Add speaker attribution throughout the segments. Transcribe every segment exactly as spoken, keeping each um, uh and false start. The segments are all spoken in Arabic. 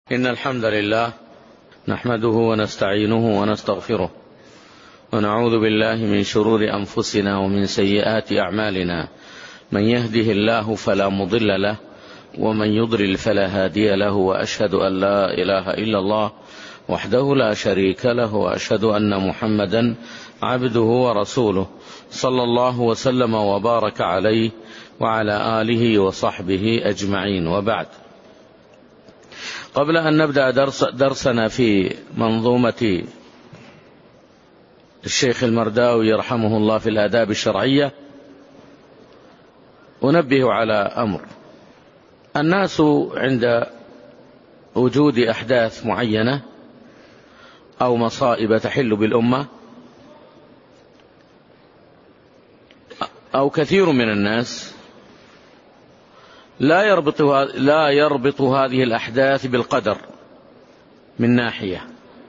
Speaker 1: إن الحمد لله نحمده ونستعينه ونستغفره ونعوذ بالله من شرور أنفسنا ومن سيئات أعمالنا. من يهده الله فلا مضل له ومن يضلل فلا هادي له، وأشهد أن لا إله إلا الله وحده لا شريك له، وأشهد أن محمدا عبده ورسوله صلى الله وسلم وبارك عليه وعلى آله وصحبه أجمعين، وبعد. قبل أن نبدأ درس درسنا في منظومة الشيخ المرداوي رحمه الله في الآداب الشرعية، أنبه على أمر. الناس عند وجود أحداث معينة أو مصائب تحل بالأمة، أو كثير من الناس لا يربط لا يربط هذه الأحداث بالقدر من ناحية،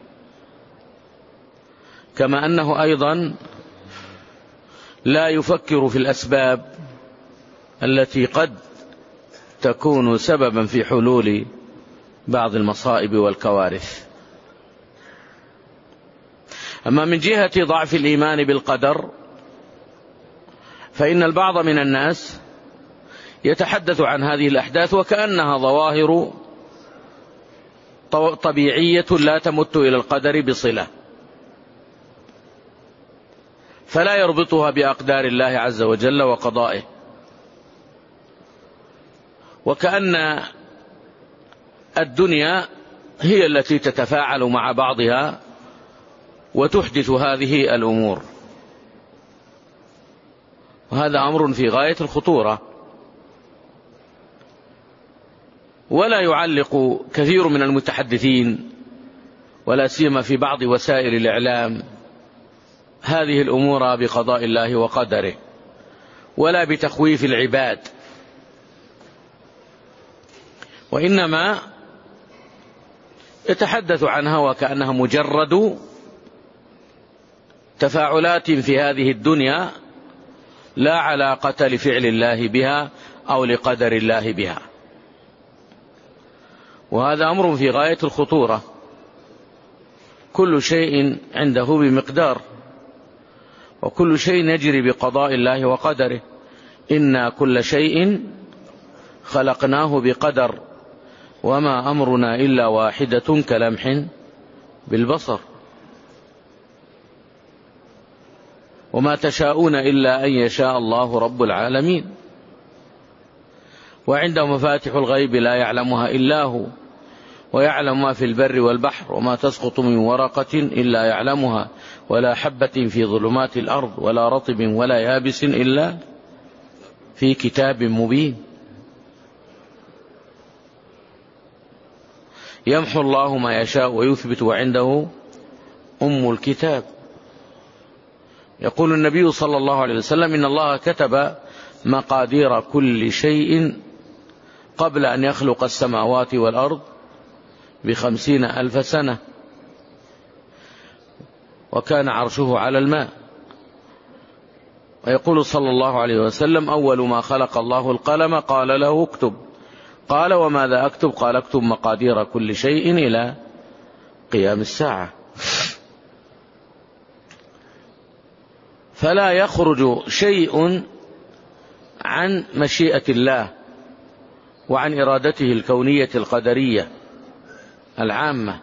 Speaker 1: كما أنه أيضا لا يفكر في الأسباب التي قد تكون سببا في حلول بعض المصائب والكوارث. أما من جهة ضعف الإيمان بالقدر، فإن البعض من الناس يتحدث عن هذه الأحداث وكأنها ظواهر طبيعية لا تمت إلى القدر بصلة، فلا يربطها بأقدار الله عز وجل وقضائه، وكأن الدنيا هي التي تتفاعل مع بعضها وتحدث هذه الأمور، وهذا أمر في غاية الخطورة. ولا يعلق كثير من المتحدثين ولا سيما في بعض وسائل الإعلام هذه الأمور بقضاء الله وقدره، ولا بتخويف العباد، وإنما يتحدث عنها وكأنها مجرد تفاعلات في هذه الدنيا لا علاقة لفعل الله بها أو لقدر الله بها، وهذا أمر في غاية الخطورة. كل شيء عنده بمقدار، وكل شيء يجري بقضاء الله وقدره. إنا كل شيء خلقناه بقدر وما أمرنا إلا واحدة كلمح بالبصر وما تشاءون إلا أن يشاء الله رب العالمين. وعنده مفاتح الغيب لا يعلمها إلا هو، ويعلم ما في البر والبحر، وما تسقط من ورقة إلا يعلمها، ولا حبة في ظلمات الأرض، ولا رطب ولا يابس إلا في كتاب مبين. يمحو الله ما يشاء ويثبت، وعنده أم الكتاب. يقول النبي صلى الله عليه وسلم: إن الله كتب مقادير كل شيء قبل أن يخلق السماوات والأرض بخمسين ألف سنة، وكان عرشه على الماء. ويقول صلى الله عليه وسلم: أول ما خلق الله القلم قال له اكتب، قال وماذا أكتب؟ قال اكتب مقادير كل شيء إلى قيام الساعة. فلا يخرج شيء عن مشيئة الله وعن إرادته الكونية القدرية العامة،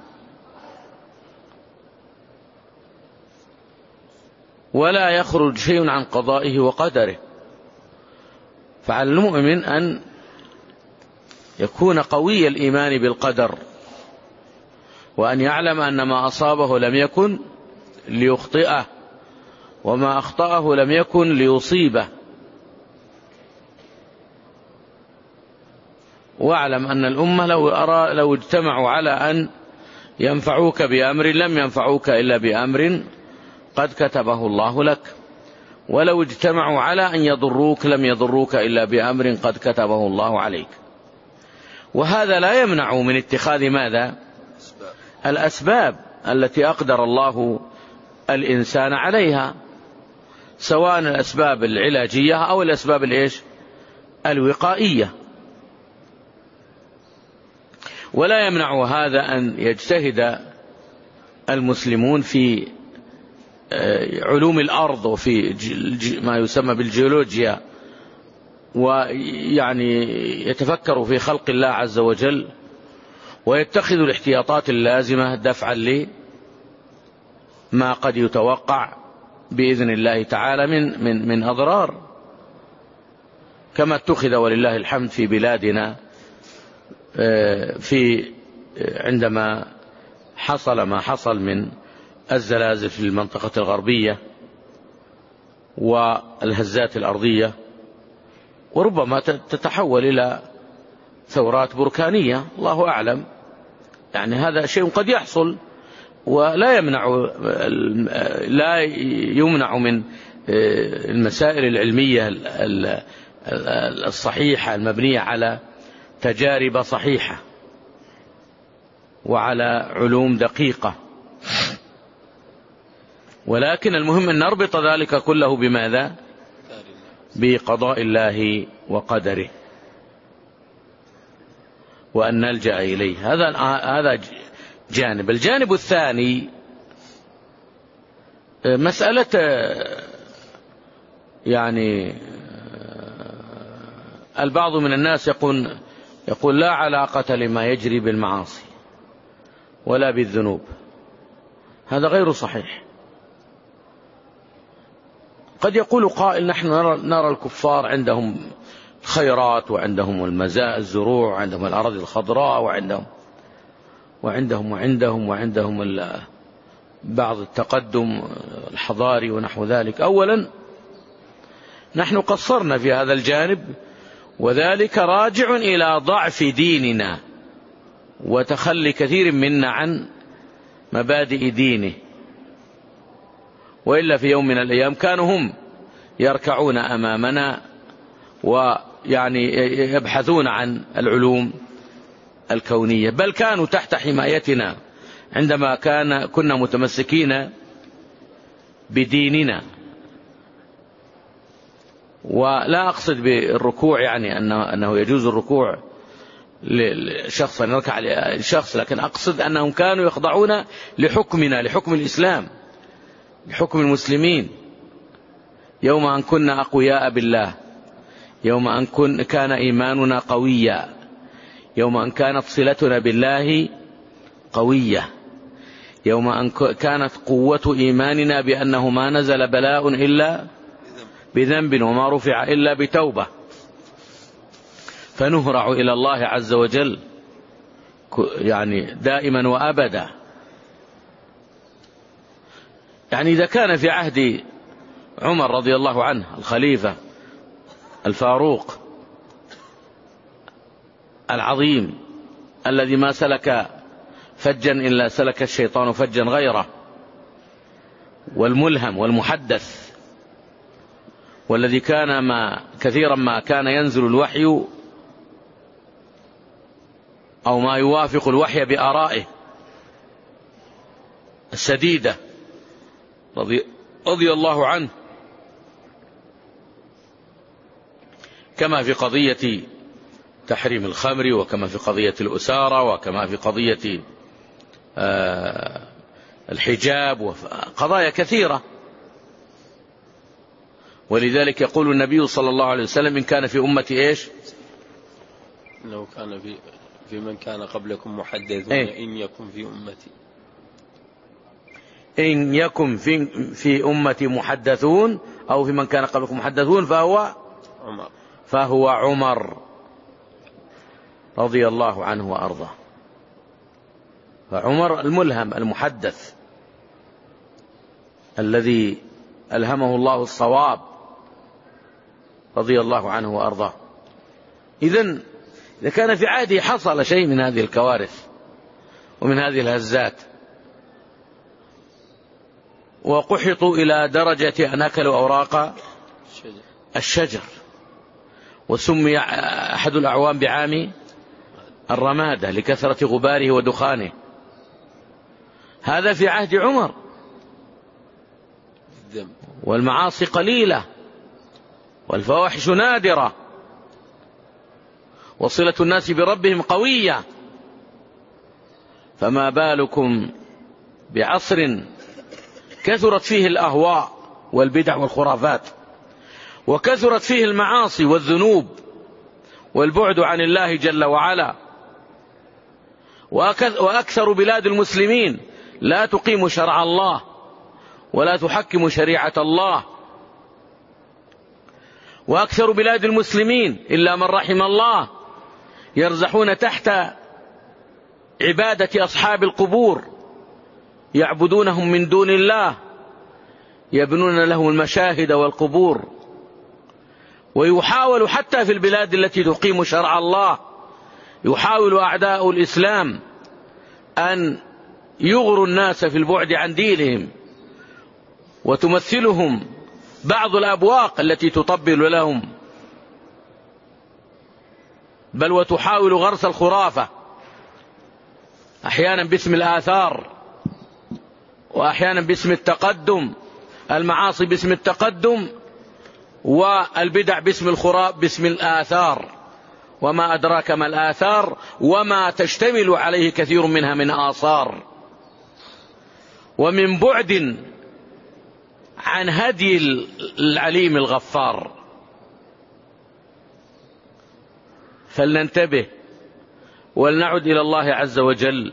Speaker 1: ولا يخرج شيء عن قضائه وقدره. فعلى المؤمن أن يكون قوي الإيمان بالقدر، وأن يعلم أن ما أصابه لم يكن ليخطئه، وما أخطأه لم يكن ليصيبه. واعلم أن الأمة لو, أرى لو اجتمعوا على أن ينفعوك بأمر لم ينفعوك إلا بأمر قد كتبه الله لك، ولو اجتمعوا على أن يضروك لم يضروك إلا بأمر قد كتبه الله عليك. وهذا لا يمنع من اتخاذ ماذا؟ الأسباب التي أقدر الله الإنسان عليها، سواء الأسباب العلاجية أو الأسباب الإيش؟ الوقائية. ولا يمنع هذا أن يجتهد المسلمون في علوم الأرض وفي ما يسمى بالجيولوجيا، ويعني يتفكروا في خلق الله عز وجل ويتخذوا الاحتياطات اللازمة دفعا لما قد يتوقع بإذن الله تعالى من من من أضرار، كما اتخذ ولله الحمد في بلادنا في عندما حصل ما حصل من الزلازل في المنطقة الغربية والهزات الأرضية، وربما تتحول إلى ثورات بركانية، الله أعلم. يعني هذا شيء قد يحصل، ولا يمنع لا يمنع من المسائل العلمية الصحيحة المبنية على تجارب صحيحة وعلى علوم دقيقة، ولكن المهم أن نربط ذلك كله بماذا؟ بقضاء الله وقدره، وأن نلجأ إليه. هذا هذا جانب. الجانب الثاني مسألة يعني البعض من الناس يقول يقول لا علاقة لما يجري بالمعاصي ولا بالذنوب. هذا غير صحيح. قد يقول قائل نحن نرى, نرى الكفار عندهم خيرات وعندهم المزاء الزروع وعندهم الأراضي الخضراء وعندهم وعندهم وعندهم وعندهم بعض التقدم الحضاري ونحو ذلك. أولا نحن قصرنا في هذا الجانب، وذلك راجع إلى ضعف ديننا وتخلي كثير منا عن مبادئ دينه، وإلا في يوم من الأيام كانوا هم يركعون أمامنا ويعني يبحثون عن العلوم الكونية، بل كانوا تحت حمايتنا عندما كان كنا متمسكين بديننا. ولا أقصد بالركوع يعني أنه يجوز الركوع لشخص أن يركع لشخص، لكن أقصد أنهم كانوا يخضعون لحكمنا، لحكم الإسلام، لحكم المسلمين، يوم أن كنا أقوياء بالله، يوم أن كن كان إيماننا قويا، يوم أن كانت صلتنا بالله قوية، يوم أن كانت قوة إيماننا بأنه ما نزل بلاء إلا بذنب وما رفع إلا بتوبة، فنهرع إلى الله عز وجل يعني دائما وأبدا. يعني إذا كان في عهد عمر رضي الله عنه الخليفة الفاروق العظيم الذي ما سلك فجا إلا سلك الشيطان فجا غيره، والملهم والمحدث، والذي كان ما كثيرا ما كان ينزل الوحي أو ما يوافق الوحي بآرائه السديدة رضي, رضي الله عنه، كما في قضية تحريم الخمر، وكما في قضية الأسارة، وكما في قضية الحجاب، وقضايا كثيرة. ولذلك يقول النبي صلى الله عليه وسلم إن كان في أمتي إيش؟
Speaker 2: إنه كان في في من كان قبلكم محدثون
Speaker 1: إيه؟
Speaker 2: إن يكن في أمتي
Speaker 1: إن يكن في في أمتي محدثون أو في من كان قبلكم محدثون فهو
Speaker 2: عمر
Speaker 1: فهو عمر رضي الله عنه وأرضاه. فعمر الملهم المحدث الذي ألهمه الله الصواب رضي الله عنه وأرضاه. إذن إذا كان في عهده حصل شيء من هذه الكوارث ومن هذه الهزات وقحطوا إلى درجة أن أكلوا أوراق الشجر، وسمي أحد الأعوام بعام الرمادة لكثرة غباره ودخانه، هذا في عهد عمر، والمعاصي قليلة والفواحش نادرة وصلة الناس بربهم قوية. فما بالكم بعصر كثرت فيه الأهواء والبدع والخرافات، وكثرت فيه المعاصي والذنوب والبعد عن الله جل وعلا، وأكثر بلاد المسلمين لا تقيم شرع الله ولا تحكم شريعة الله، وأكثر بلاد المسلمين إلا من رحم الله يرزحون تحت عبادة أصحاب القبور، يعبدونهم من دون الله، يبنون لهم المشاهد والقبور. ويحاول حتى في البلاد التي تقيم شرع الله، يحاول أعداء الإسلام أن يغروا الناس في البعد عن دينهم، وتمثلهم بعض الأبواق التي تطبل لهم، بل وتحاول غرس الخرافة أحيانا باسم الآثار، وأحيانا باسم التقدم، المعاصي باسم التقدم، والبدع باسم الخراف باسم الآثار. وما أدراك ما الآثار وما تشتمل عليه كثير منها من آثار. ومن بعد عن هدي العليم الغفار. فلننتبه ولنعد إلى الله عز وجل،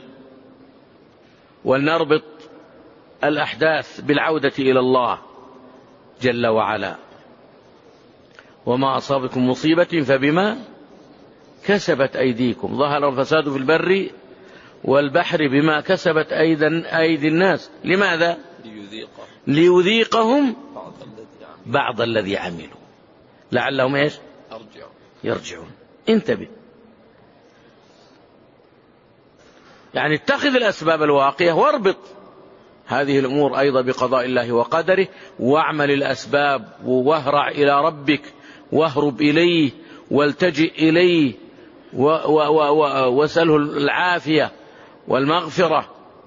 Speaker 1: ولنربط الأحداث بالعودة إلى الله جل وعلا. وما أصابكم مصيبة فبما كسبت أيديكم، ظهر الفساد في البر والبحر بما كسبت أيدي الناس. لماذا؟
Speaker 2: ليذيقهم,
Speaker 1: ليذيقهم بعض الذي عملوا لعلهم إيش؟
Speaker 2: يرجعون.
Speaker 1: يرجعون. انتبه، يعني اتخذ الأسباب الواقية واربط هذه الأمور أيضا بقضاء الله وقدره، واعمل الأسباب واهرع إلى ربك واهرب إليه والتجئ إليه واسأله العافية والمغفرة.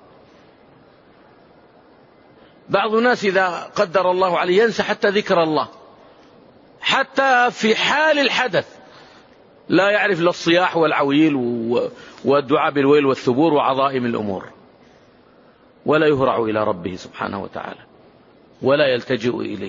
Speaker 1: بعض الناس إذا قدر الله عليه ينسى حتى ذكر الله، حتى في حال الحدث لا يعرف لا الصياح والعويل والدعاء بالويل والثبور وعظائم الأمور، ولا يهرع إلى ربه سبحانه وتعالى ولا يلتجئ إليه.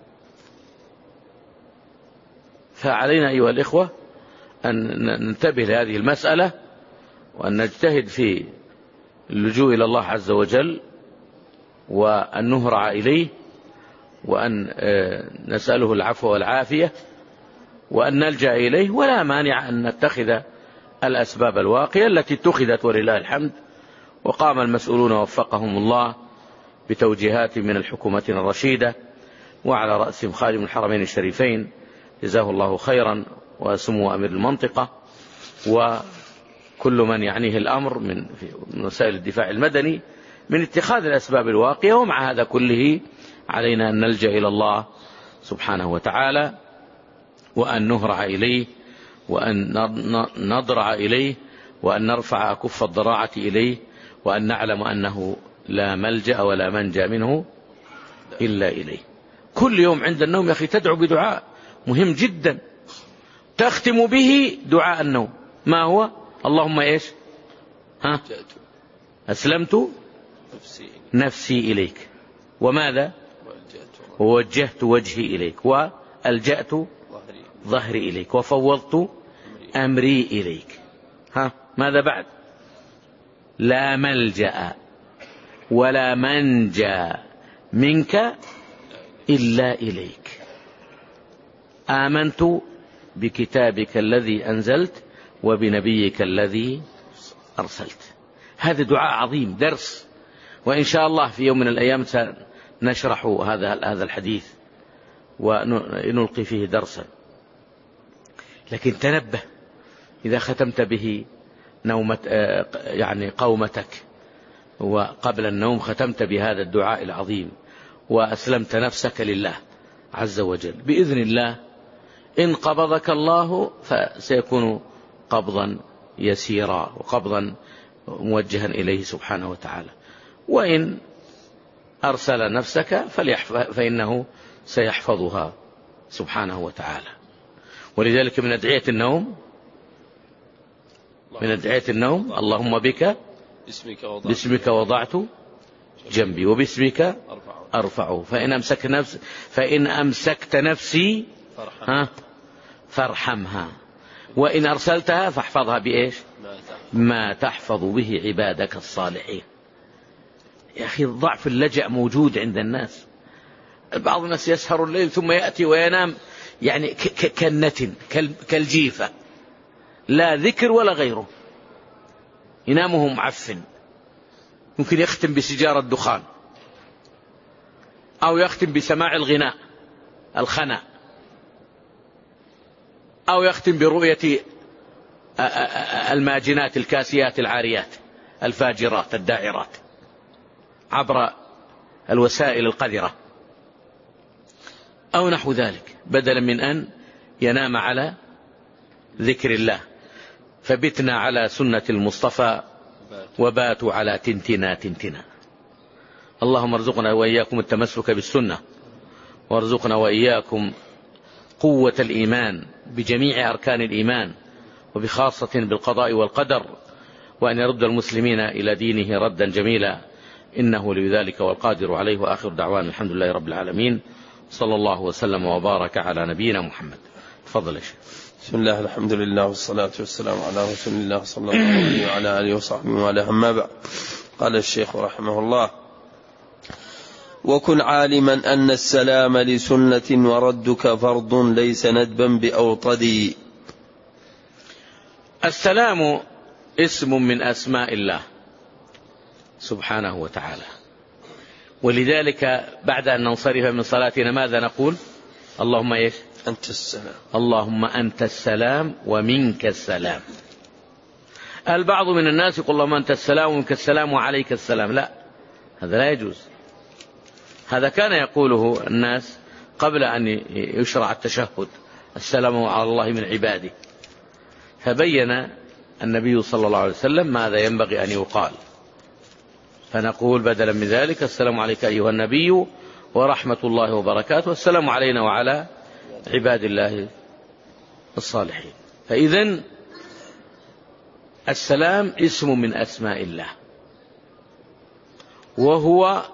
Speaker 1: فعلينا أيها الإخوة أن ننتبه لهذه المسألة، وأن نجتهد في اللجوء إلى الله عز وجل، وأن نهرع إليه، وأن نسأله العفو والعافية، وأن نلجأ إليه. ولا مانع أن نتخذ الأسباب الواقية التي اتخذت ولله الحمد، وقام المسؤولون وفقهم الله بتوجيهات من الحكومة الرشيدة، وعلى رأسهم خادم الحرمين الشريفين جزاه الله خيرا، وسمو أمير المنطقة، وكل من يعنيه الأمر من وسائل الدفاع المدني، من اتخاذ الأسباب الواقية. ومع هذا كله علينا أن نلجأ إلى الله سبحانه وتعالى، وأن نهرع إليه، وأن نضرع إليه، وأن نرفع كف الضراعة إليه، وأن نعلم أنه لا ملجأ ولا منجا منه إلا إليه. كل يوم عند النوم يا أخي تدعو بدعاء مهم جدا تختم به دعاء النوم. ما هو؟ اللهم إيش؟ ها؟ أسلمت نفسي إليك، وماذا؟ ووجهت وجهي إليك، وألجأت ظهري إليك، وفوضت أمري إليك. ها؟ ماذا بعد؟ لا ملجأ ولا منجا منك إلا إليك. آمنت بكتابك الذي أنزلت وبنبيك الذي أرسلت. هذا دعاء عظيم، درس، وإن شاء الله في يوم من الأيام سنشرح هذا هذا الحديث ونلقي فيه درسا. لكن تنبه، إذا ختمت به نومة يعني قومتك، وقبل النوم ختمت بهذا الدعاء العظيم، وأسلمت نفسك لله عز وجل، بإذن الله إن قبضك الله فسيكون قبضا يسيرا، وقبضا موجها إليه سبحانه وتعالى. وإن أرسل نفسك فإنه سيحفظها سبحانه وتعالى. ولذلك من أدعية النوم من أدعية النوم اللهم بك
Speaker 2: باسمك وضعت,
Speaker 1: باسمك وضعت جنبي وباسمك
Speaker 2: أرفعه,
Speaker 1: أرفعه فإن أمسكت نفسي, فإن أمسكت نفسي ها فارحمها وإن أرسلتها فاحفظها بإيش؟ ما تحفظ به عبادك الصالحين. يا أخي الضعف اللجأ موجود عند الناس. بعض الناس يسهر الليل ثم يأتي وينام يعني كالنتن كالجيفة، لا ذكر ولا غيره، ينامه معفن، ممكن يختم بسجارة دخان أو يختم بسماع الغناء الخناء أو يختم برؤية الماجنات الكاسيات العاريات الفاجرات الدائرات عبر الوسائل القذرة أو نحو ذلك، بدلا من أن ينام على ذكر الله. فبتنا على سنة المصطفى وباتوا على تنتنا تنتنا. اللهم ارزقنا وإياكم التمسك بالسنة، وارزقنا وإياكم قوة الإيمان بجميع أركان الإيمان، وبخاصة بالقضاء والقدر، وأن يرد المسلمين إلى دينه ردا جميلا، إنه لذلك والقادر عليه. وآخر دعوان الحمد لله رب العالمين، صلى الله وسلم وبارك على نبينا محمد. تفضل يا شيخ.
Speaker 2: بسم الله الحمد لله والصلاة والسلام على رسول الله صلى الله عليه وعلى آله وصحبه وعلى. أما بعد، قال الشيخ رحمه الله: وكن عالما أن السلام لسنة وردك فرض ليس ندبا بأوطدي.
Speaker 1: السلام اسم من أسماء الله سبحانه وتعالى، ولذلك بعد أن ننصرف من صلاتنا ماذا نقول؟ اللهم إيش؟
Speaker 2: أنت السلام.
Speaker 1: اللهم أنت السلام ومنك السلام. البعض من الناس يقول اللهم أنت السلام ومنك السلام وعليك السلام. لا، هذا لا يجوز. هذا كان يقوله الناس قبل أن يشرع التشهد: السلام على الله من عباده. فبين النبي صلى الله عليه وسلم ماذا ينبغي أن يقال، فنقول بدلا من ذلك: السلام عليك أيها النبي ورحمة الله وبركاته، السلام علينا وعلى عباد الله الصالحين. فإذن السلام اسم من أسماء الله، وهو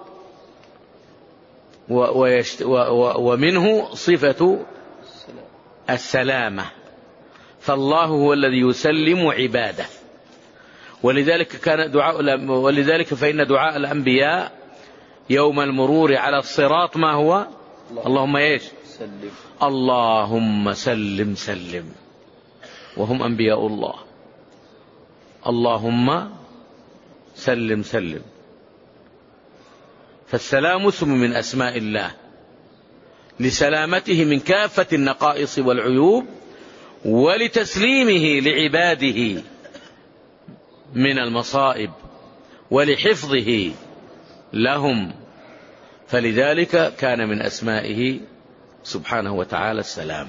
Speaker 1: ومنه صفة السلامة، فالله هو الذي يسلم عباده. ولذلك كان دعاء ولذلك فإن دعاء الأنبياء يوم المرور على الصراط ما هو؟ اللهم ايش؟
Speaker 2: سلم.
Speaker 1: اللهم سلم سلم، وهم أنبياء الله. اللهم سلم سلم. فالسلام اسم من أسماء الله لسلامته من كافة النقائص والعيوب، ولتسليمه لعباده من المصائب، ولحفظه لهم. فلذلك كان من أسمائه سبحانه وتعالى السلام.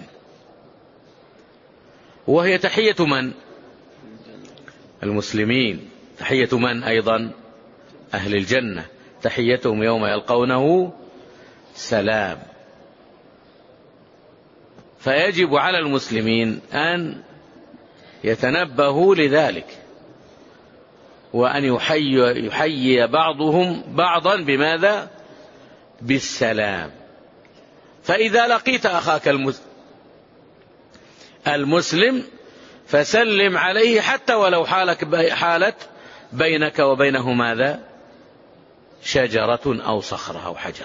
Speaker 1: وهي تحية من؟ المسلمين. تحية من أيضا؟ أهل الجنة، تحيتهم يوم يلقونه سلام. فيجب على المسلمين أن يتنبهوا لذلك، وأن يحيي, يحيي بعضهم بعضا بماذا؟ بالسلام. فإذا لقيت أخاك المسلم فسلم عليه، حتى ولو حالت بينك وبينه ماذا؟ شجرة أو صخرة أو حجر.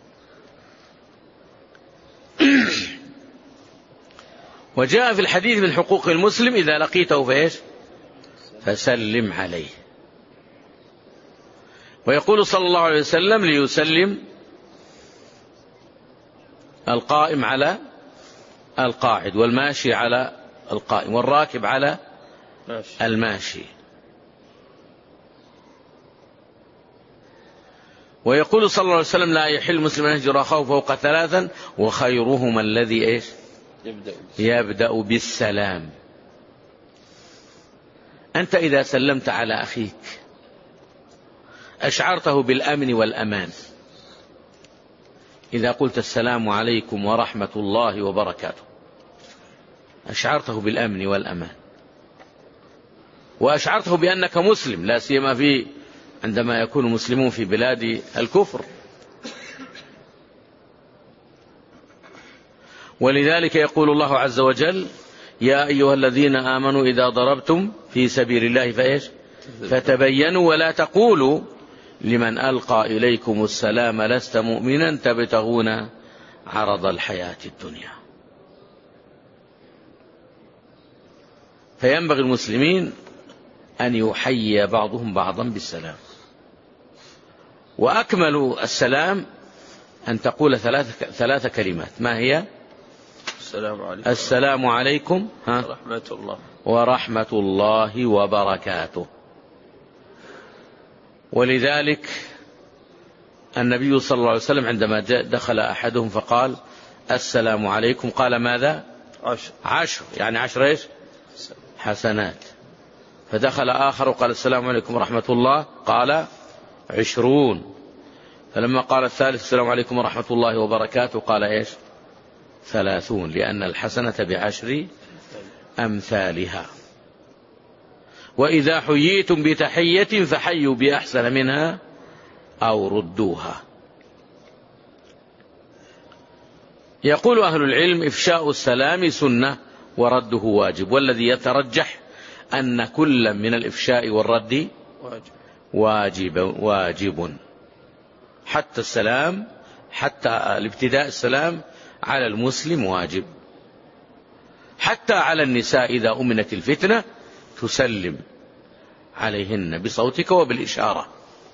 Speaker 1: وجاء في الحديث من حقوق المسلم: إذا لقيته فإيش؟ فسلم عليه. ويقول صلى الله عليه وسلم: ليسلم القائم على القاعد، والماشي على القائم، والراكب على الماشي. ويقول صلى الله عليه وسلم: لا يحل المسلم أن يهجر أخاه فوق ثلاثا، وخيرهما الذي إيش؟ يبدأ, يبدأ بالسلام. أنت إذا سلمت على أخيك أشعرته بالأمن والأمان. إذا قلت السلام عليكم ورحمة الله وبركاته أشعرته بالأمن والأمان. وأشعرته بأنك مسلم، لا سيما في عندما يكون المسلمون في بلاد الكفر. ولذلك يقول الله عز وجل: يا أيها الذين آمنوا إذا ضربتم في سبيل الله فإيش فتبينوا ولا تقولوا لمن ألقى إليكم السلام لست مؤمنا تبتغون عرض الحياة الدنيا. فينبغي المسلمين أن يحيي بعضهم بعضا بالسلام. وأكمل السلام أن تقول ثلاث, ثلاث كلمات. ما هي؟
Speaker 2: السلام عليكم,
Speaker 1: السلام عليكم ها
Speaker 2: ورحمة الله
Speaker 1: ورحمة الله وبركاته. ولذلك النبي صلى الله عليه وسلم عندما دخل أحدهم فقال السلام عليكم قال ماذا؟
Speaker 2: عشر,
Speaker 1: عشر يعني عشر إيش؟ حسنات. فدخل آخر وقال السلام عليكم ورحمة الله قال عشرون. فلما قال الثالث السلام عليكم ورحمة الله وبركاته قال إيش؟ ثلاثون، لأن الحسنة بعشر أمثالها. وإذا حييتم بتحية فحيوا بأحسن منها أو ردوها. يقول أهل العلم: إفشاء السلام سنة ورده واجب، والذي يترجح أن كل من الإفشاء والرد واجب واجب حتى السلام، حتى الابتداء السلام على المسلم واجب. حتى على النساء إذا أمنت الفتنة تسلم عليهن بصوتك وبالإشارة.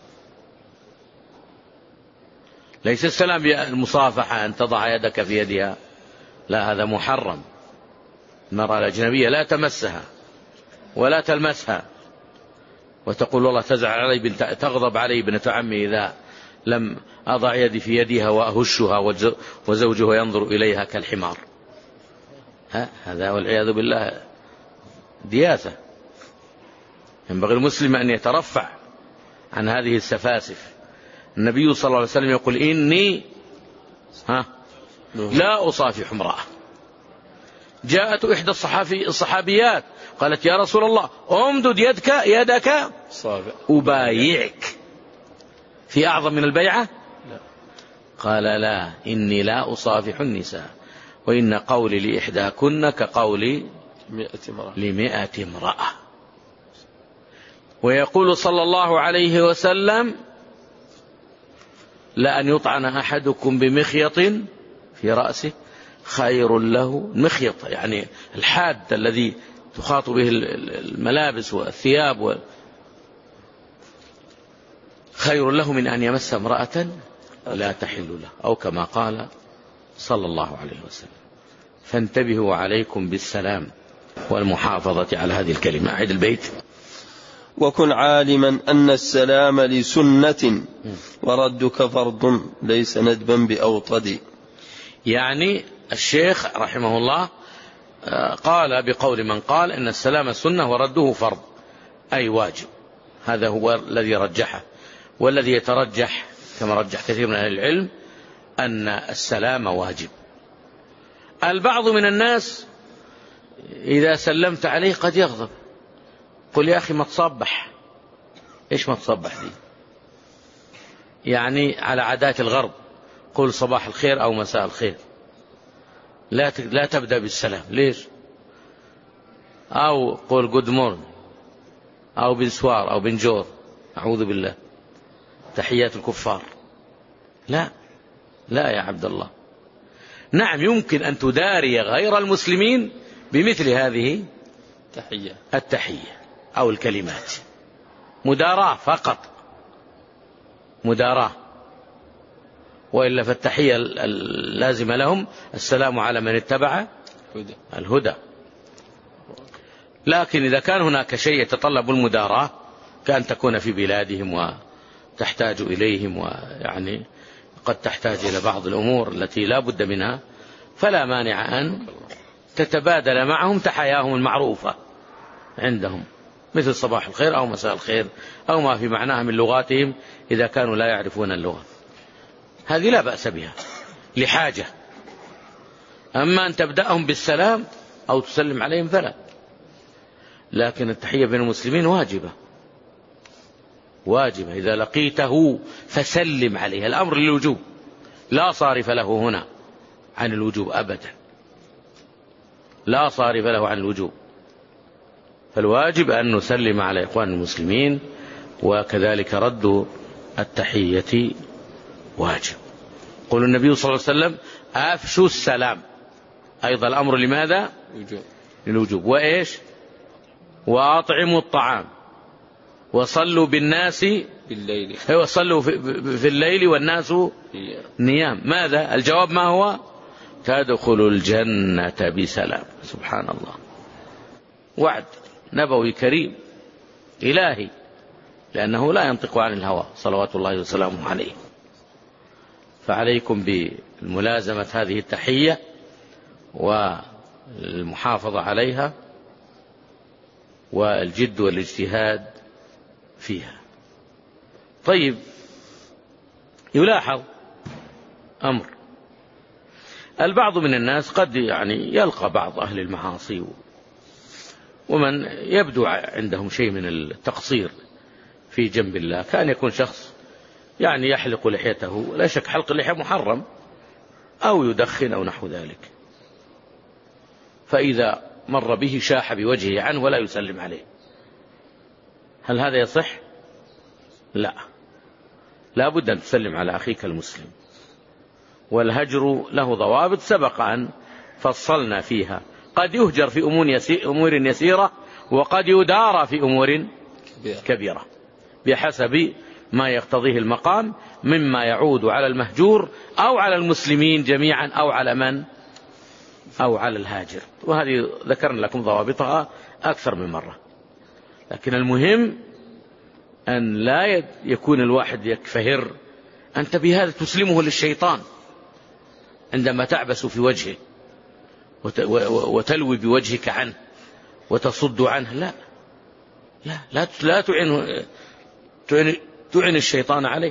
Speaker 1: ليس السلام بالمصافحة أن تضع يدك في يدها، لا، هذا محرم. المرأة الأجنبية لا تمسها ولا تلمسها وتقول والله تزعل علي بنت، تغضب علي بنت عمي إذا لم أضع يدي في يدها وأهشها وزوجها ينظر إليها كالحمار. هذا والعياذ بالله دياثة. ينبغي المسلم أن يترفع عن هذه السفاسف. النبي صلى الله عليه وسلم يقول: إني ها لا أصافح امرأة. جاءت إحدى الصحابيات قالت: يا رسول الله أمدد يدك يدك أبايعك، في أعظم من البيعة؟ قال: لا، إني لا أصافح النساء، وإن قولي لإحداكن كقولي لمئة امرأة. ويقول صلى الله عليه وسلم: لأن يطعن أحدكم بمخيط في رأسه خير له. مخيط يعني الحاد الذي تخاط به الملابس والثياب و... خير له من أن يمس امرأة لا تحل له، أو كما قال صلى الله عليه وسلم. فانتبهوا عليكم بالسلام والمحافظة على هذه الكلمة. أعد البيت:
Speaker 2: وكن عالما أن السلام لسنة وردك فرض ليس ندبا بأوطد. يعني
Speaker 1: الشيخ رحمه الله قال بقول من قال إن السلام سنة ورده فرض، أي واجب. هذا هو الذي رجحه. والذي يترجح كما رجح كثير من أهل العلم أن السلام واجب. البعض من الناس إذا سلمت عليه قد يغضب، قل يا أخي ما تصبح. إيش ما تصبح دي؟ يعني على عادات الغرب، قل صباح الخير أو مساء الخير، لا لا تبدأ بالسلام. ليش؟ أو قل جود مورن أو بنسوار أو بنجور، أعوذ بالله، تحيات الكفار. لا لا يا عبد الله. نعم يمكن أن تداري غير المسلمين بمثل هذه
Speaker 2: تحية
Speaker 1: التحية أو الكلمات، مداراة فقط، مداراة. وإلا فالتحية اللازمة لهم السلام على من اتبع الهدى. لكن إذا كان هناك شيء يتطلب المداراة كأن تكون في بلادهم وتحتاج إليهم، ويعني قد تحتاج إلى بعض الأمور التي لا بد منها، فلا مانع أن تتبادل معهم تحياهم المعروفة عندهم، مثل صباح الخير أو مساء الخير أو ما في معناها من لغاتهم إذا كانوا لا يعرفون اللغة. هذه لا بأس بها لحاجة. أما أن تبدأهم بالسلام أو تسلم عليهم فلا. لكن التحية بين المسلمين واجبة، واجبة. إذا لقيته فسلم عليه، الأمر للوجوب، لا صارف له هنا عن الوجوب أبدا، لا صارف له عن الوجوب. فالواجب أن نسلم على إخوان المسلمين، وكذلك رد التحية واجب. قول النبي صلى الله عليه وسلم أفشوا السلام، أيضا الأمر لماذا؟ للوجوب. وإيش؟ وأطعموا الطعام، وصلوا بالناس
Speaker 2: بالليل،
Speaker 1: وصلوا في الليل والناس نيام. ماذا الجواب؟ ما هو؟ تدخل الجنة بسلام. سبحان الله، وعد نبوي كريم إلهي، لأنه لا ينطق عن الهوى صلوات الله وسلامه عليه. فعليكم بملازمة هذه التحية والمحافظة عليها والجد والاجتهاد فيها. طيب، يلاحظ أمر، البعض من الناس قد يعني يلقى بعض أهل المعاصي ومن يبدو عندهم شيء من التقصير في جنب الله، كان يكون شخص يعني يحلق لحيته، لا شك حلق اللحية محرم، أو يدخن أو نحو ذلك، فإذا مر به شاح بوجهه عنه ولا يسلم عليه، هل هذا يصح؟ لا، لا بد أن تسلم على أخيك المسلم. والهجر له ضوابط سبق أن فصلنا فيها، قد يهجر في أمور يسيرة، وقد يدار في أمور كبيرة بحسب ما يقتضيه المقام، مما يعود على المهجور أو على المسلمين جميعا أو على من أو على الهاجر. وهذه ذكرنا لكم ضوابطها أكثر من مرة. لكن المهم أن لا يكون الواحد يكفهر، أنت بهذا تسلمه للشيطان عندما تعبس في وجهه وتلوي بوجهك عنه وتصد عنه. لا لا لا, لا تعين, تعين, تعين الشيطان عليه.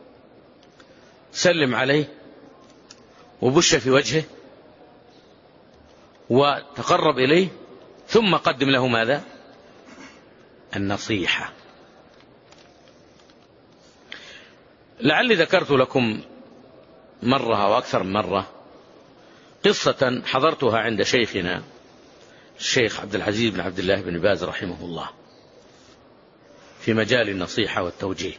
Speaker 1: سلم عليه وبش في وجهه وتقرب إليه، ثم قدم له ماذا؟ النصيحة. لعلي ذكرت لكم مرة أو أكثر من مرة قصة حضرتها عند شيخنا الشيخ عبد العزيز بن عبد الله بن باز رحمه الله في مجال النصيحة والتوجيه.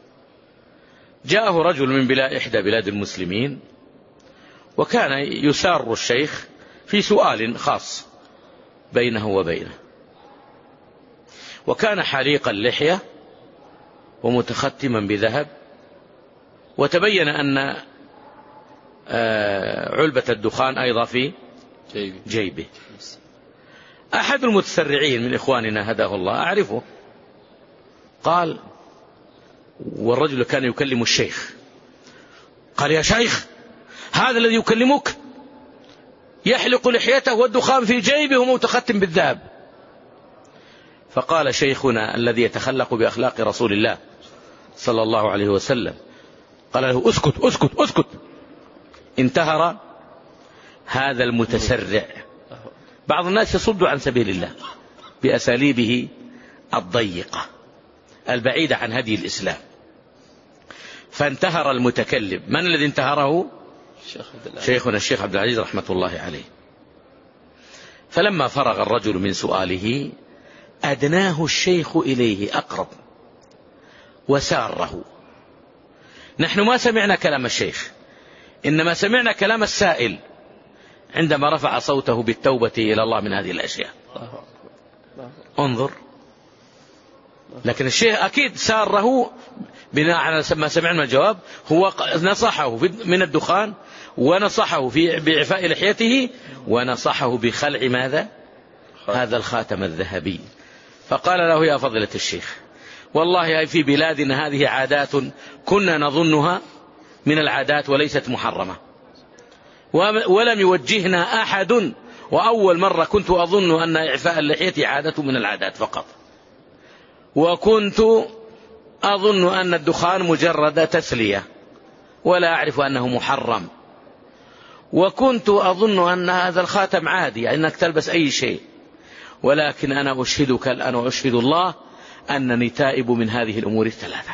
Speaker 1: جاءه رجل من بلاد إحدى بلاد المسلمين، وكان يسار الشيخ في سؤال خاص بينه وبينه، وكان حليق اللحية ومتختما بذهب، وتبين أن علبة الدخان أيضا في جيبه. أحد المتسرعين من إخواننا هداه الله أعرفه قال، والرجل كان يكلم الشيخ، قال: يا شيخ، هذا الذي يكلمك يحلق لحيته والدخان في جيبه ومتختم بالذهب. فقال شيخنا الذي يتخلق بأخلاق رسول الله صلى الله عليه وسلم، قال له: اسكت اسكت اسكت. انتهر هذا المتسرع. بعض الناس يصد عن سبيل الله بأساليبه الضيقة البعيدة عن هدي الإسلام، فانتهر المتكلم. من الذي انتهره؟ شيخنا الشيخ عبد العزيز رحمة الله عليه. فلما فرغ الرجل من سؤاله أدناه الشيخ إليه أقرب وساره. نحن ما سمعنا كلام الشيخ، إنما سمعنا كلام السائل عندما رفع صوته بالتوبة إلى الله من هذه الأشياء. انظر. لكن الشيخ أكيد ساره بناء على ما سمعنا الجواب، هو نصحه من الدخان، ونصحه في بإعفاء لحيته، ونصحه بخلع ماذا؟ هذا الخاتم الذهبي. فقال له: يا فضيلة الشيخ، والله في بلادنا هذه عادات كنا نظنها من العادات وليست محرمة، ولم يوجهنا أحد، وأول مرة كنت أظن أن إعفاء اللحية عادة من العادات فقط، وكنت أظن أن الدخان مجرد تسلية ولا أعرف أنه محرم، وكنت أظن أن هذا الخاتم عادي، أنك تلبس أي شيء، ولكن أنا أشهدك الآن وأشهد الله أنني تائب من هذه الأمور الثلاثة.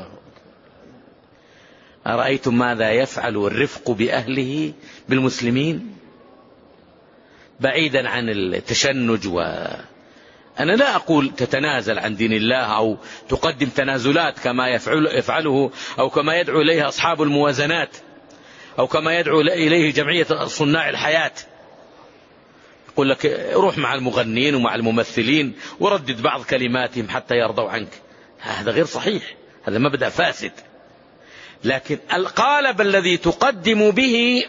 Speaker 1: أرأيتم ماذا يفعل الرفق بأهله بالمسلمين بعيدا عن التشنج. وأنا لا أقول تتنازل عن دين الله أو تقدم تنازلات كما يفعل يفعله أو كما يدعو إليها أصحاب الموازنات أو كما يدعو إليه جمعية صناع الحياة، يقول لك روح مع المغنين ومع الممثلين وردد بعض كلماتهم حتى يرضوا عنك. هذا غير صحيح، هذا مبدأ فاسد. لكن القالب الذي تقدم به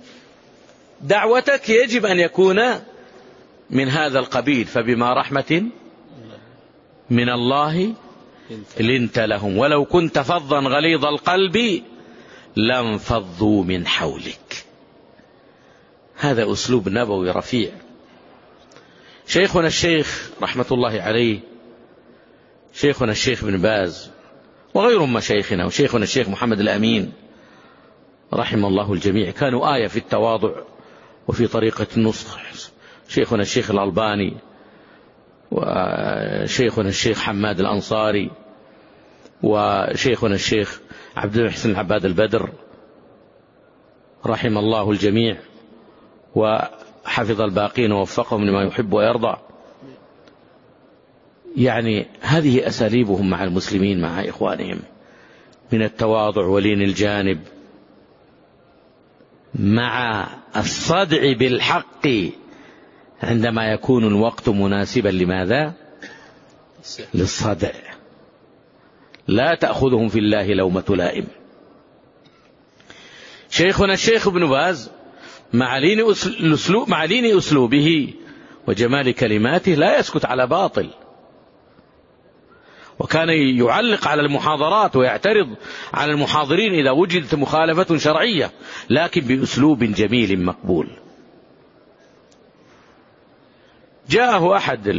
Speaker 1: دعوتك يجب أن يكون من هذا القبيل. فبما رحمة من الله لنت لهم ولو كنت فظا غليظ القلب لانفضوا من حولك. هذا أسلوب نبوي رفيع. شيخنا الشيخ رحمة الله عليه، شيخنا الشيخ بن باز وغيرهم مشايخنا، وشيخنا الشيخ محمد الأمين رحم الله الجميع، كانوا آية في التواضع وفي طريقة النصح. شيخنا الشيخ الألباني وشيخنا الشيخ حماد الأنصاري وشيخنا الشيخ عبد المحسن العباد البدر رحم الله الجميع وحفظ الباقين ووفقهم لما يحب ويرضى. يعني هذه أساليبهم مع المسلمين مع إخوانهم من التواضع ولين الجانب مع الصدع بالحق عندما يكون الوقت مناسبا. لماذا؟ للصدع. لا تأخذهم في الله لومة لائم. شيخنا الشيخ ابن باز مع لين أسلوب مع لين أسلوبه وجمال كلماته لا يسكت على باطل، وكان يعلق على المحاضرات ويعترض على المحاضرين إذا وجدت مخالفة شرعية، لكن بأسلوب جميل مقبول. جاءه أحد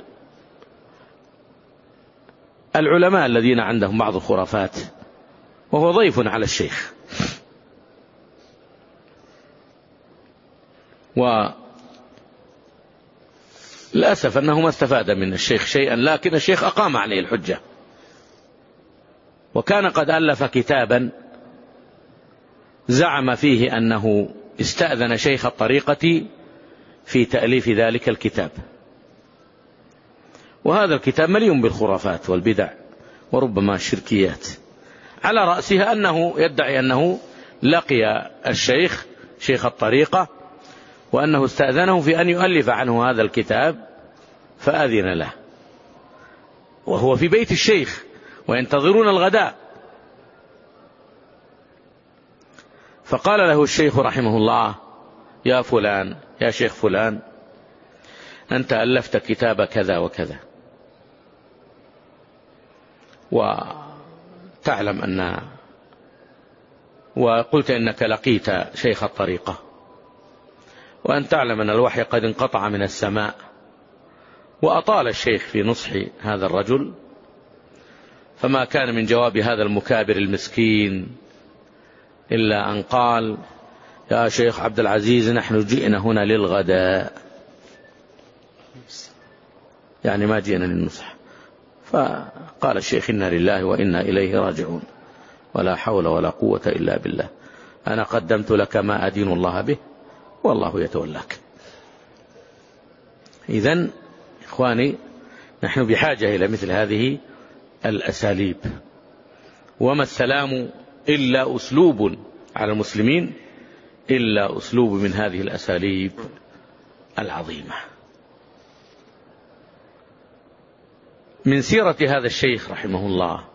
Speaker 1: العلماء الذين عندهم بعض الخرافات وهو ضيف على الشيخ، وللأسف أنه ما استفاد من الشيخ شيئا، لكن الشيخ أقام عليه الحجة، وكان قد ألف كتابا زعم فيه أنه استأذن شيخ الطريقة في تأليف ذلك الكتاب. وهذا الكتاب مليء بالخرافات والبدع وربما الشركيات، على رأسها أنه يدعي أنه لقي الشيخ شيخ الطريقة وأنه استأذنه في أن يؤلف عنه هذا الكتاب فأذن له، وهو في بيت الشيخ وينتظرون الغداء. فقال له الشيخ رحمه الله: يا فلان، يا شيخ فلان، أنت ألفت كتاب كذا وكذا، وتعلم أن وقلت إنك لقيت شيخ الطريقة، وأن تعلم أن الوحي قد انقطع من السماء. وأطال الشيخ في نصح هذا الرجل، فما كان من جواب هذا المكابر المسكين إلا أن قال: يا شيخ عبد العزيز، نحن جئنا هنا للغداء، يعني ما جئنا للنصح. فقال الشيخ: إنا لله وإنا إليه راجعون، ولا حول ولا قوة إلا بالله، أنا قدمت لك ما أدين الله به والله يتولاك. إذن إخواني، نحن بحاجة إلى مثل هذه الأساليب. وما السلام إلا أسلوب على المسلمين إلا أسلوب من هذه الأساليب العظيمة. من سيرة هذا الشيخ رحمه الله،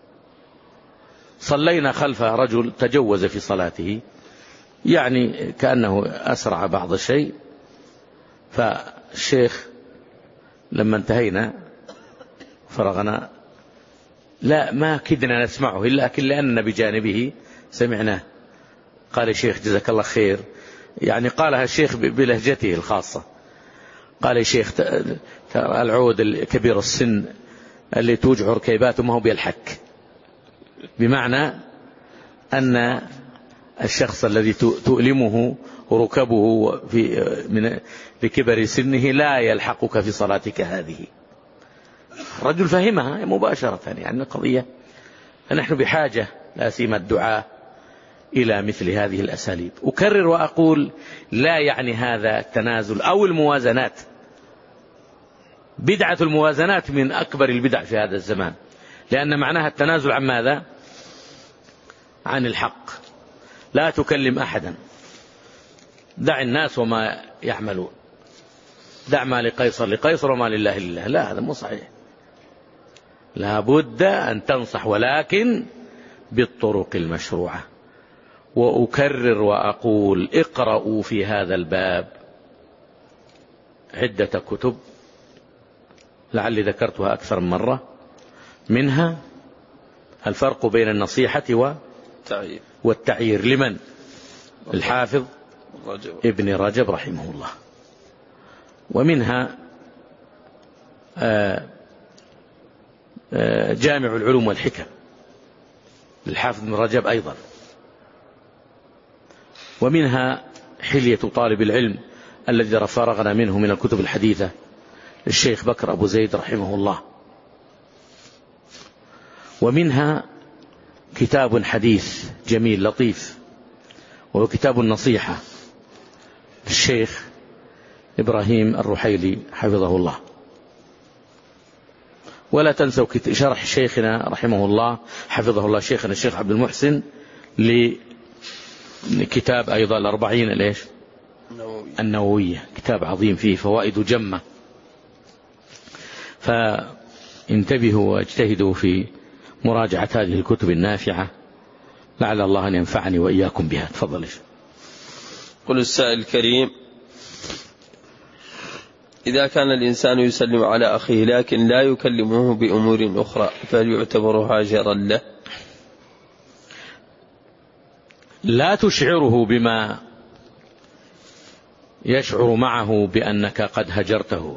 Speaker 1: صلينا خلف رجل تجوز في صلاته، يعني كأنه أسرع بعض الشيء. فالشيخ لما انتهينا فرغنا، لا ما كدنا نسمعه إلا لكن لأننا بجانبه سمعناه. قال: يا شيخ جزاك الله خير، يعني قالها الشيخ بلهجته الخاصة. قال: يا شيخ، ترى العود الكبير السن اللي توجع ركيباته ما هو بيلحك، بمعنى أن الشخص الذي تؤلمه ركبه في من لكبر سنه لا يلحقك في صلاتك هذه. الرجل فهمها مباشرة يعني القضية. فنحن بحاجة لا سيما الدعاء إلى مثل هذه الأساليب. أكرر وأقول لا يعني هذا التنازل أو الموازنات. بدعة الموازنات من أكبر البدع في هذا الزمان، لأن معناها التنازل عن ماذا؟ عن الحق. لا تكلم أحدا، دع الناس وما يعملون، دع ما لقيصر لقيصر وما لله لله. لا، هذا مو صحيح. لا بد أن تنصح، ولكن بالطرق المشروعة. وأكرر وأقول اقرأوا في هذا الباب عدة كتب لعلي ذكرتها أكثر من مرة، منها الفرق بين النصيحة والتعيير لمن؟ الحافظ ابن رجب رحمه الله. ومنها جامع العلوم والحكم للحافظ ابن رجب أيضا. ومنها حلية طالب العلم الذي فرغنا منه من الكتب الحديثة الشيخ بكر أبو زيد رحمه الله. ومنها كتاب حديث جميل لطيف وهو كتاب النصيحة الشيخ إبراهيم الرحيلي حفظه الله. ولا تنسوا شرح شيخنا رحمه الله حفظه الله شيخنا الشيخ عبد المحسن لكتاب أيضا الأربعين الإيش النووية، كتاب عظيم فيه فوائد جمة. فانتبهوا واجتهدوا في مراجعة هذه الكتب النافعة، لعل الله أن ينفعني وإياكم بها. تفضل.
Speaker 2: قل السائل الكريم: إذا كان الإنسان يسلم على أخيه لكن لا يكلمه بأمور أخرى فهل يعتبر هاجرا له؟
Speaker 1: لا تشعره بما يشعر معه بأنك قد هجرته،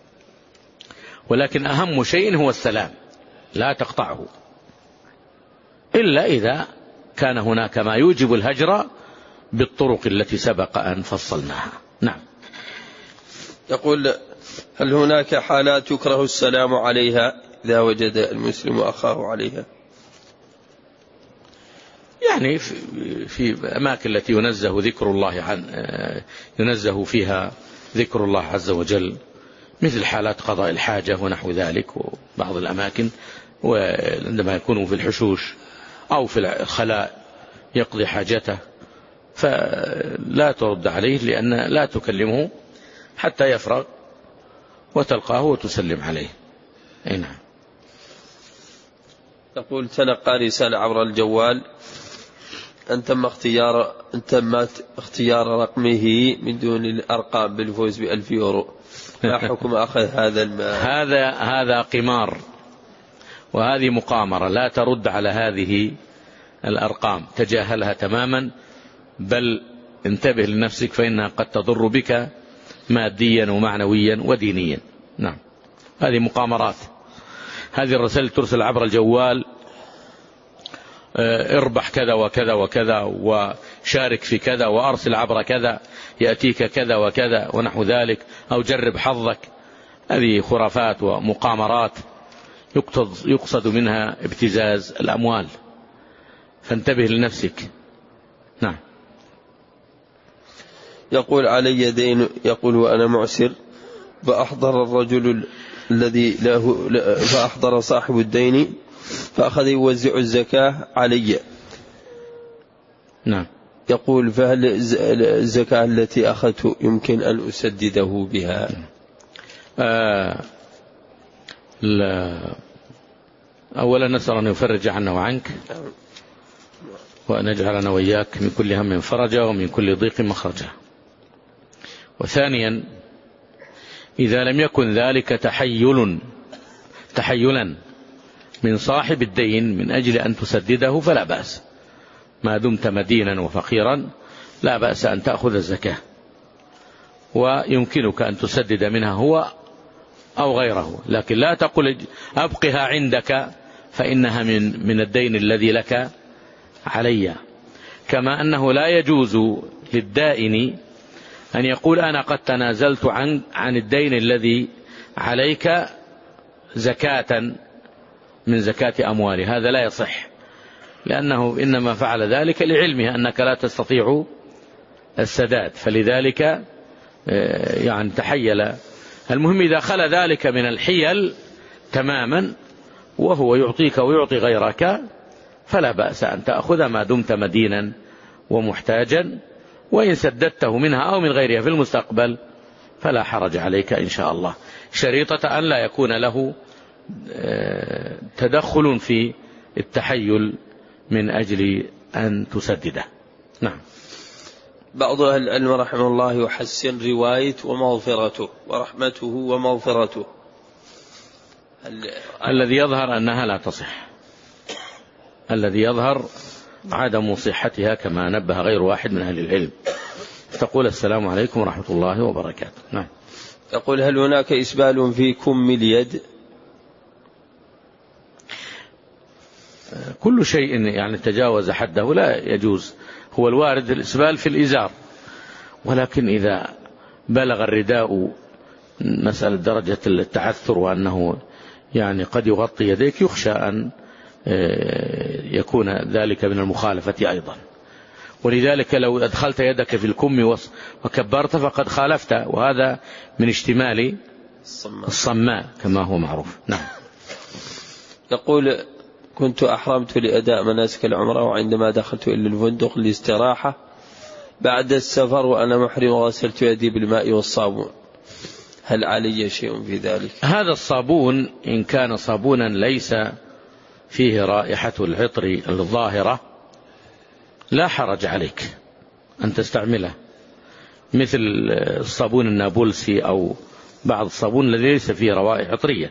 Speaker 1: ولكن أهم شيء هو السلام، لا تقطعه إلا إذا كان هناك ما يوجب الهجر بالطرق التي سبق أن فصلناها. نعم.
Speaker 2: يقول: هل هناك حالات يكره السلام عليها إذا وجد المسلم أخاه عليها؟
Speaker 1: يعني في الأماكن التي ينزه ذكر الله عن ينزه فيها ذكر الله عز وجل، مثل حالات قضاء الحاجة ونحو ذلك، وبعض الأماكن وعندما يكونوا في الحشوش أو في الخلاء يقضي حاجته، فلا ترد عليه لأن لا تكلمه حتى يفرغ وتلقاه وتسلم عليه. أي نعم.
Speaker 2: تقول: تلقى رسالة عبر الجوال أن تم اختيار أن تم اختيار رقمه من دون الأرقام بالفوز بألف يورو، ما حكم أخذ هذا المال؟
Speaker 1: هذا هذا قمار وهذه مقامرة. لا ترد على هذه الأرقام، تجاهلها تماما، بل انتبه لنفسك فإنها قد تضر بك ماديا ومعنويا ودينيا. نعم، هذه مقامرات. هذه الرسائل ترسل عبر الجوال: اربح كذا وكذا وكذا، وشارك في كذا، وأرسل عبر كذا يأتيك كذا وكذا ونحو ذلك، أو جرب حظك. هذه خرافات ومقامرات يقصد منها ابتزاز الأموال، فانتبه لنفسك. نعم.
Speaker 2: يقول: علي دين، يقول وأنا معسر، فأحضر الرجل الذي له فأحضر صاحب الدين فأخذ يوزع الزكاة علي.
Speaker 1: نعم.
Speaker 2: يقول: فهل الزكاة التي أخذت يمكن أن أسدده بها؟
Speaker 1: آه لا. أولا نسأل أن يفرج عنا وعنك، وأن يجعلنا وإياك من كل هم فرجا ومن كل ضيق مخرجا. وثانيا، إذا لم يكن ذلك تحيل تحيلا من صاحب الدين من أجل أن تسدده فلا بأس، ما دمت مدينا وفقيرا لا بأس أن تأخذ الزكاة، ويمكنك أن تسدد منها هو أو غيره، لكن لا تقل أبقها عندك فإنها من من الدين الذي لك علي. كما أنه لا يجوز للدائن أن يقول أنا قد تنازلت عن عن الدين الذي عليك زكاة من زكاة أموالي، هذا لا يصح، لأنه إنما فعل ذلك لعلمه أنك لا تستطيع السداد، فلذلك يعني تحيل. المهم إذا خلى ذلك من الحيل تماما وهو يعطيك ويعطي غيرك فلا بأس أن تأخذ ما دمت مدينا ومحتاجا، وإن سددته منها أو من غيرها في المستقبل فلا حرج عليك إن شاء الله، شريطة أن لا يكون له تدخل في التحيل من أجل أن تسدده. نعم.
Speaker 2: بعض أهل العلم رحمه الله يحسن رواية ومغفرته ورحمته ومغفرته.
Speaker 1: الذي يظهر أنها لا تصح، الذي يظهر عدم صحتها كما نبه غير واحد من أهل العلم. تقول السلام عليكم ورحمة الله وبركاته. نعم.
Speaker 2: يقول هل هناك إسبال في كم اليد؟
Speaker 1: كل شيء يعني تجاوز حده لا يجوز، هو الوارد الإسبال في الإزار، ولكن إذا بلغ الرداء مسألة درجة التعثر وأنه يعني قد يغطي يديك يخشى أن يكون ذلك من المخالفة أيضا، ولذلك لو أدخلت يدك في الكم وكبرت فقد خالفت، وهذا من اشتمال الصماء كما هو معروف. نعم.
Speaker 2: يقول كنت أحرمت لأداء مناسك العمرة، وعندما دخلت إلى الفندق للاستراحة بعد السفر وأنا محرم غسلت يدي بالماء والصابون، هل علي شيء في ذلك؟
Speaker 1: هذا الصابون إن كان صابونا ليس فيه رائحة العطر الظاهرة لا حرج عليك أن تستعمله، مثل الصابون النابلسي أو بعض الصابون الذي ليس فيه روائح عطرية.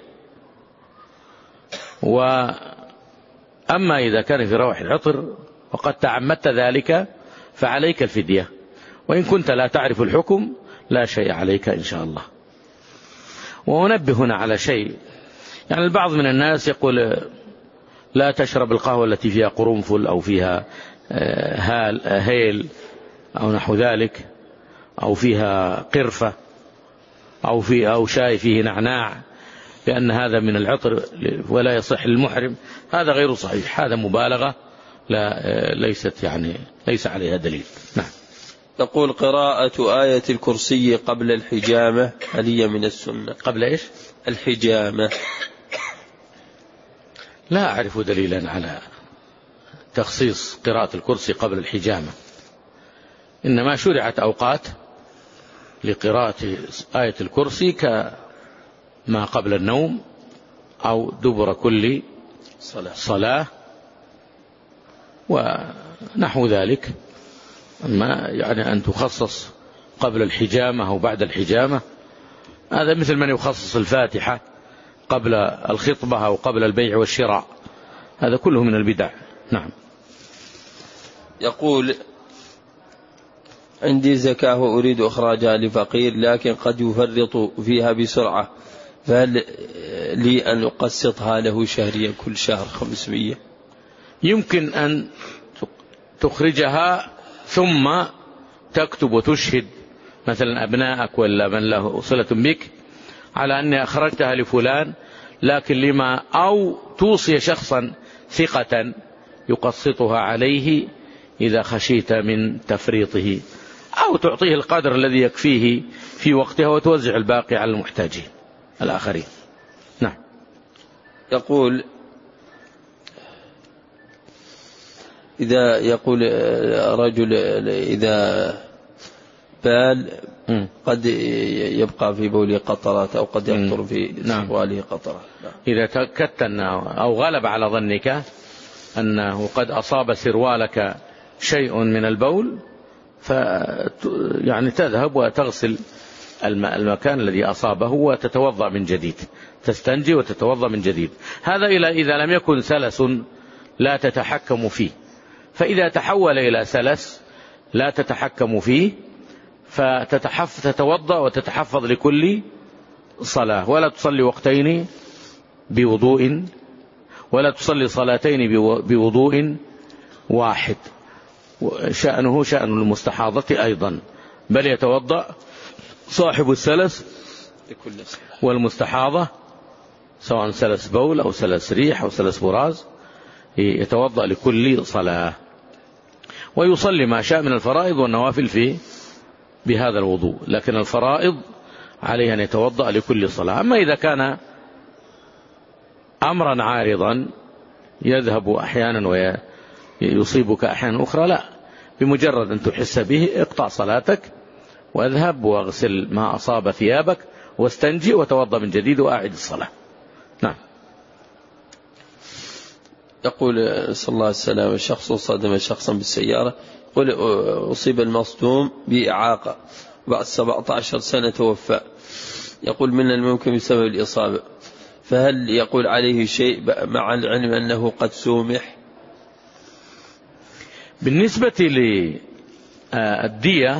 Speaker 1: وأما إذا كان في روائح العطر وقد تعمدت ذلك فعليك الفدية، وإن كنت لا تعرف الحكم لا شيء عليك إن شاء الله. وننبه هنا على شيء، يعني البعض من الناس يقول لا تشرب القهوة التي فيها قرنفل أو فيها هال هيل أو نحو ذلك، أو فيها قرفة، أو في أو شاي فيه نعناع، لأن هذا من العطر ولا يصح للمحرم. هذا غير صحيح، هذا مبالغة لا ليست يعني ليس عليها دليل. نعم.
Speaker 2: تقول قراءة آية الكرسي قبل الحجامة هل هي من السنة؟
Speaker 1: قبل إيش؟
Speaker 2: الحجامة.
Speaker 1: لا أعرف دليلا على تخصيص قراءة الكرسي قبل الحجامة، إنما شرعت أوقات لقراءة آية الكرسي كما قبل النوم أو دبر كل صلاة ونحو ذلك. أما يعني أن تخصص قبل الحجامة أو بعد الحجامة هذا مثل من يخصص الفاتحة قبل الخطبة أو قبل البيع والشراء، هذا كله من البدع. نعم.
Speaker 2: يقول عندي زكاة وأريد إخراجها لفقير لكن قد يفرط فيها بسرعة، فهل لي أن أقسطها له شهريا كل شهر خمسمية؟
Speaker 1: يمكن أن تخرجها ثم تكتب وتشهد مثلا أبنائك ولا من له صلة بك على أني أخرجتها لفلان، لكن لما أو توصي شخصا ثقة يقسطها عليه إذا خشيت من تفريطه، أو تعطيه القدر الذي يكفيه في وقتها وتوزع الباقي على المحتاجين الآخرين. نعم.
Speaker 2: يقول إذا يقول رجل إذا بال قد يبقى في بوله قطرات أو قد يقطر في سرواله قطرات.
Speaker 1: نعم. إذا تأكدت أو غلب على ظنك أنه قد أصاب سروالك شيء من البول ف يعني تذهب وتغسل المكان الذي أصابه وتتوضأ من جديد، تستنجي وتتوضأ من جديد. هذا إلى إذا لم يكن سلس لا تتحكم فيه، فإذا تحول إلى سلس لا تتحكم فيه فتتوضأ وتتحفظ لكل صلاة، ولا تصلي وقتين بوضوء، ولا تصلي صلاتين بوضوء واحد، شأنه شأن المستحاضة أيضا، بل يتوضأ صاحب السلس والمستحاضة سواء سلس بول أو سلس ريح أو سلس براز يتوضأ لكل صلاة، ويصلي ما شاء من الفرائض والنوافل في بهذا الوضوء، لكن الفرائض عليه أن يتوضأ لكل صلاة. أما إذا كان أمرا عارضا يذهب أحيانا ويصيبك أحيانا أخرى، لا، بمجرد أن تحس به اقطع صلاتك واذهب واغسل ما أصاب ثيابك واستنجي وتوضأ من جديد وأعد الصلاة. نعم.
Speaker 2: يقول صلى الله عليه وسلم: شخص صدم شخصا بالسيارة، قل أصيب المصدوم بإعاقة، بعد سبعة عشر سنة توفى، يقول من الممكن بسبب الإصابة، فهل يقول عليه شيء مع العلم أنه قد سومح؟
Speaker 1: بالنسبة للدية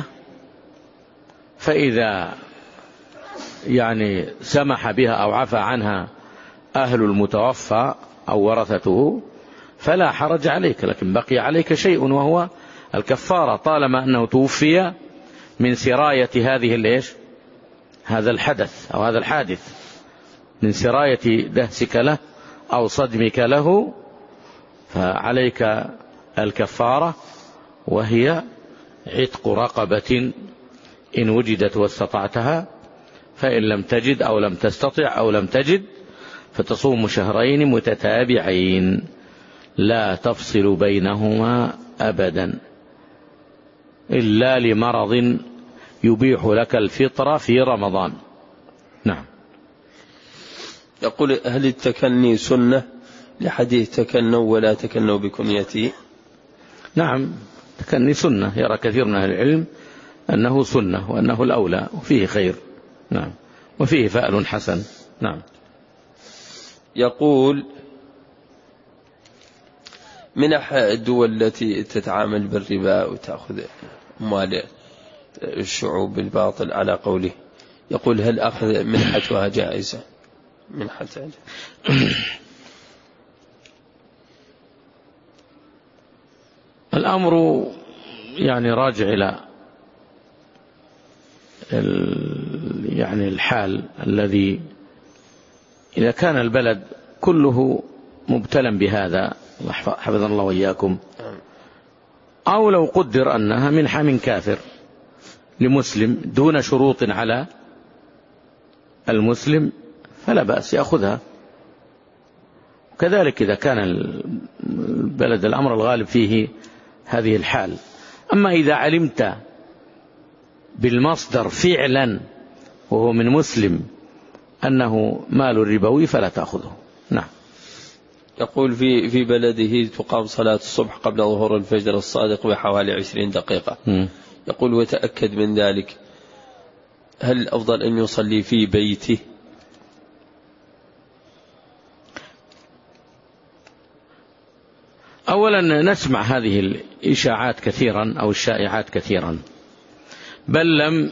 Speaker 1: فإذا يعني سمح بها أو عفى عنها أهل المتوفى أو ورثته فلا حرج عليك، لكن بقي عليك شيء وهو الكفارة، طالما أنه توفي من سراية هذه الإيش هذا الحدث أو هذا الحادث، من سراية دهسك له أو صدمك له، فعليك الكفارة، وهي عتق رقبة إن وجدت واستطعتها، فإن لم تجد أو لم تستطع أو لم تجد فتصوم شهرين متتابعين لا تفصل بينهما أبدا إلا لمرض يبيح لك الفطرة في رمضان. نعم.
Speaker 2: يقول: هل التكني سنة لحديث تكنوا ولا تكنوا بكنيتي؟
Speaker 1: نعم، تكني سنة، يرى كثير من أهل العلم أنه سنة وأنه الأولى وفيه خير. نعم، وفيه فأل حسن. نعم.
Speaker 2: يقول: من الدول التي تتعامل بالربا وتأخذ أموال الشعوب بالباطل على قوله، يقول: هل أخذ منحتها جائزة؟ منحتها
Speaker 1: الأمر يعني راجع إلى يعني الحال الذي إذا كان البلد كله مبتلى بهذا حفظنا الله وإياكم، أو لو قدر أنها منحة من كافر لمسلم دون شروط على المسلم فلا بأس يأخذها. كذلك إذا كان البلد الأمر الغالب فيه هذه الحال. أما إذا علمت بالمصدر فعلا وهو من مسلم أنه مال ربوي فلا تأخذه. نعم.
Speaker 2: يقول: في في بلده تقام صلاة الصبح قبل ظهور الفجر الصادق بحوالي عشرين دقيقة. م. يقول: وتأكد من ذلك، هل الأفضل أن يصلي في بيته؟
Speaker 1: أولا نسمع هذه الإشاعات كثيرا أو الشائعات كثيرا، بل لم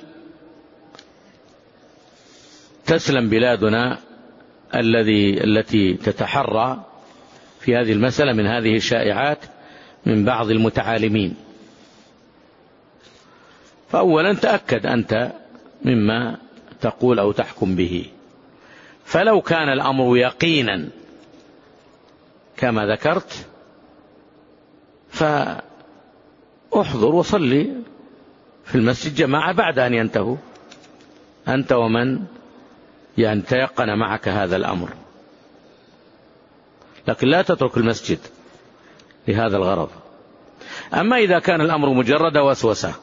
Speaker 1: تسلم بلادنا الذي التي تتحرى في هذه المسألة من هذه الشائعات من بعض المتعالمين. فأولا تأكد أنت مما تقول أو تحكم به، فلو كان الأمر يقينا كما ذكرت فأحضر وصلي في المسجد جماعة بعد أن ينتهوا أنت ومن يعني تيقن معك هذا الأمر، لكن لا تترك المسجد لهذا الغرض. أما إذا كان الأمر مجرد وسوسة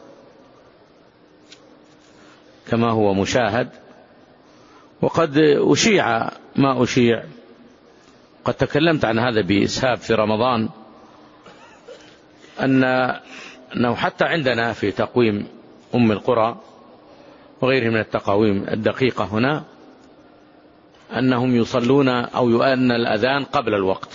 Speaker 1: كما هو مشاهد، وقد أشيع ما أشيع، قد تكلمت عن هذا بإسهاب في رمضان، أن أنه حتى عندنا في تقويم أم القرى وغيره من التقاويم الدقيقة هنا أنهم يصلون أو يؤذن الأذان قبل الوقت،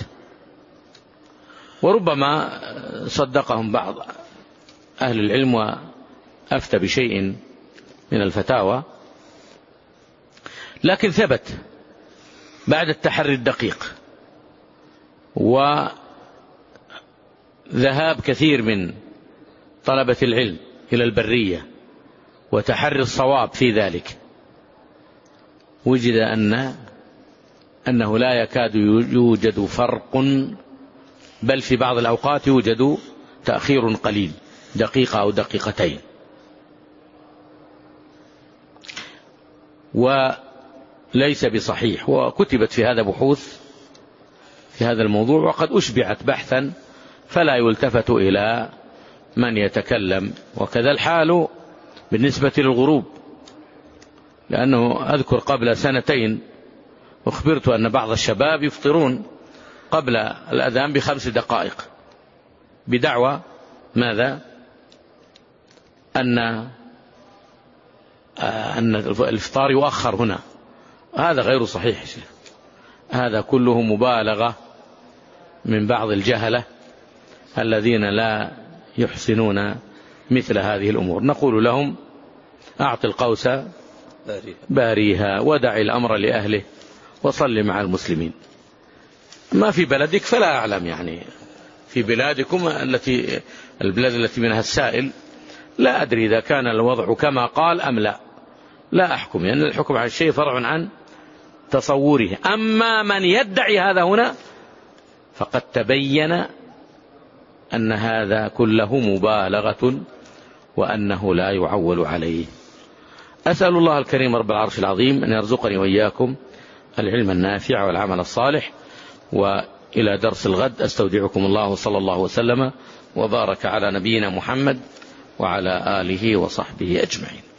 Speaker 1: وربما صدقهم بعض أهل العلم وأفتى بشيء من الفتاوى، لكن ثبت بعد التحري الدقيق وذهاب كثير من طلبة العلم إلى البرية وتحري الصواب في ذلك، وجد أن أنه لا يكاد يوجد فرق، بل في بعض الأوقات يوجد تأخير قليل، دقيقة أو دقيقتين. وليس بصحيح، وكتبت في هذا بحوث في هذا الموضوع، وقد أشبعت بحثا، فلا يلتفت إلى من يتكلم. وكذا الحال بالنسبة للغروب، لأنه أذكر قبل سنتين أخبرت أن بعض الشباب يفطرون قبل الأذان بخمس دقائق بدعوى ماذا؟ أن أن الإفطار يؤخر هنا. هذا غير صحيح، هذا كله مبالغة من بعض الجهلة الذين لا يحسنون مثل هذه الأمور. نقول لهم: أعط القوس باريها ودع الأمر لأهله وصل مع المسلمين. ما في بلدك فلا أعلم، يعني في بلادكم التي البلاد التي منها السائل لا أدري إذا كان الوضع كما قال أم لا، لا أحكم، لأن يعني الحكم على الشيء فرع عن تصوره. أما من يدعي هذا هنا فقد تبين أن هذا كله مبالغة وأنه لا يعول عليه. أسأل الله الكريم رب العرش العظيم أن يرزقني وإياكم العلم النافع والعمل الصالح. وإلى درس الغد أستودعكم الله، صلى الله وسلم وبارك على نبينا محمد وعلى آله وصحبه أجمعين.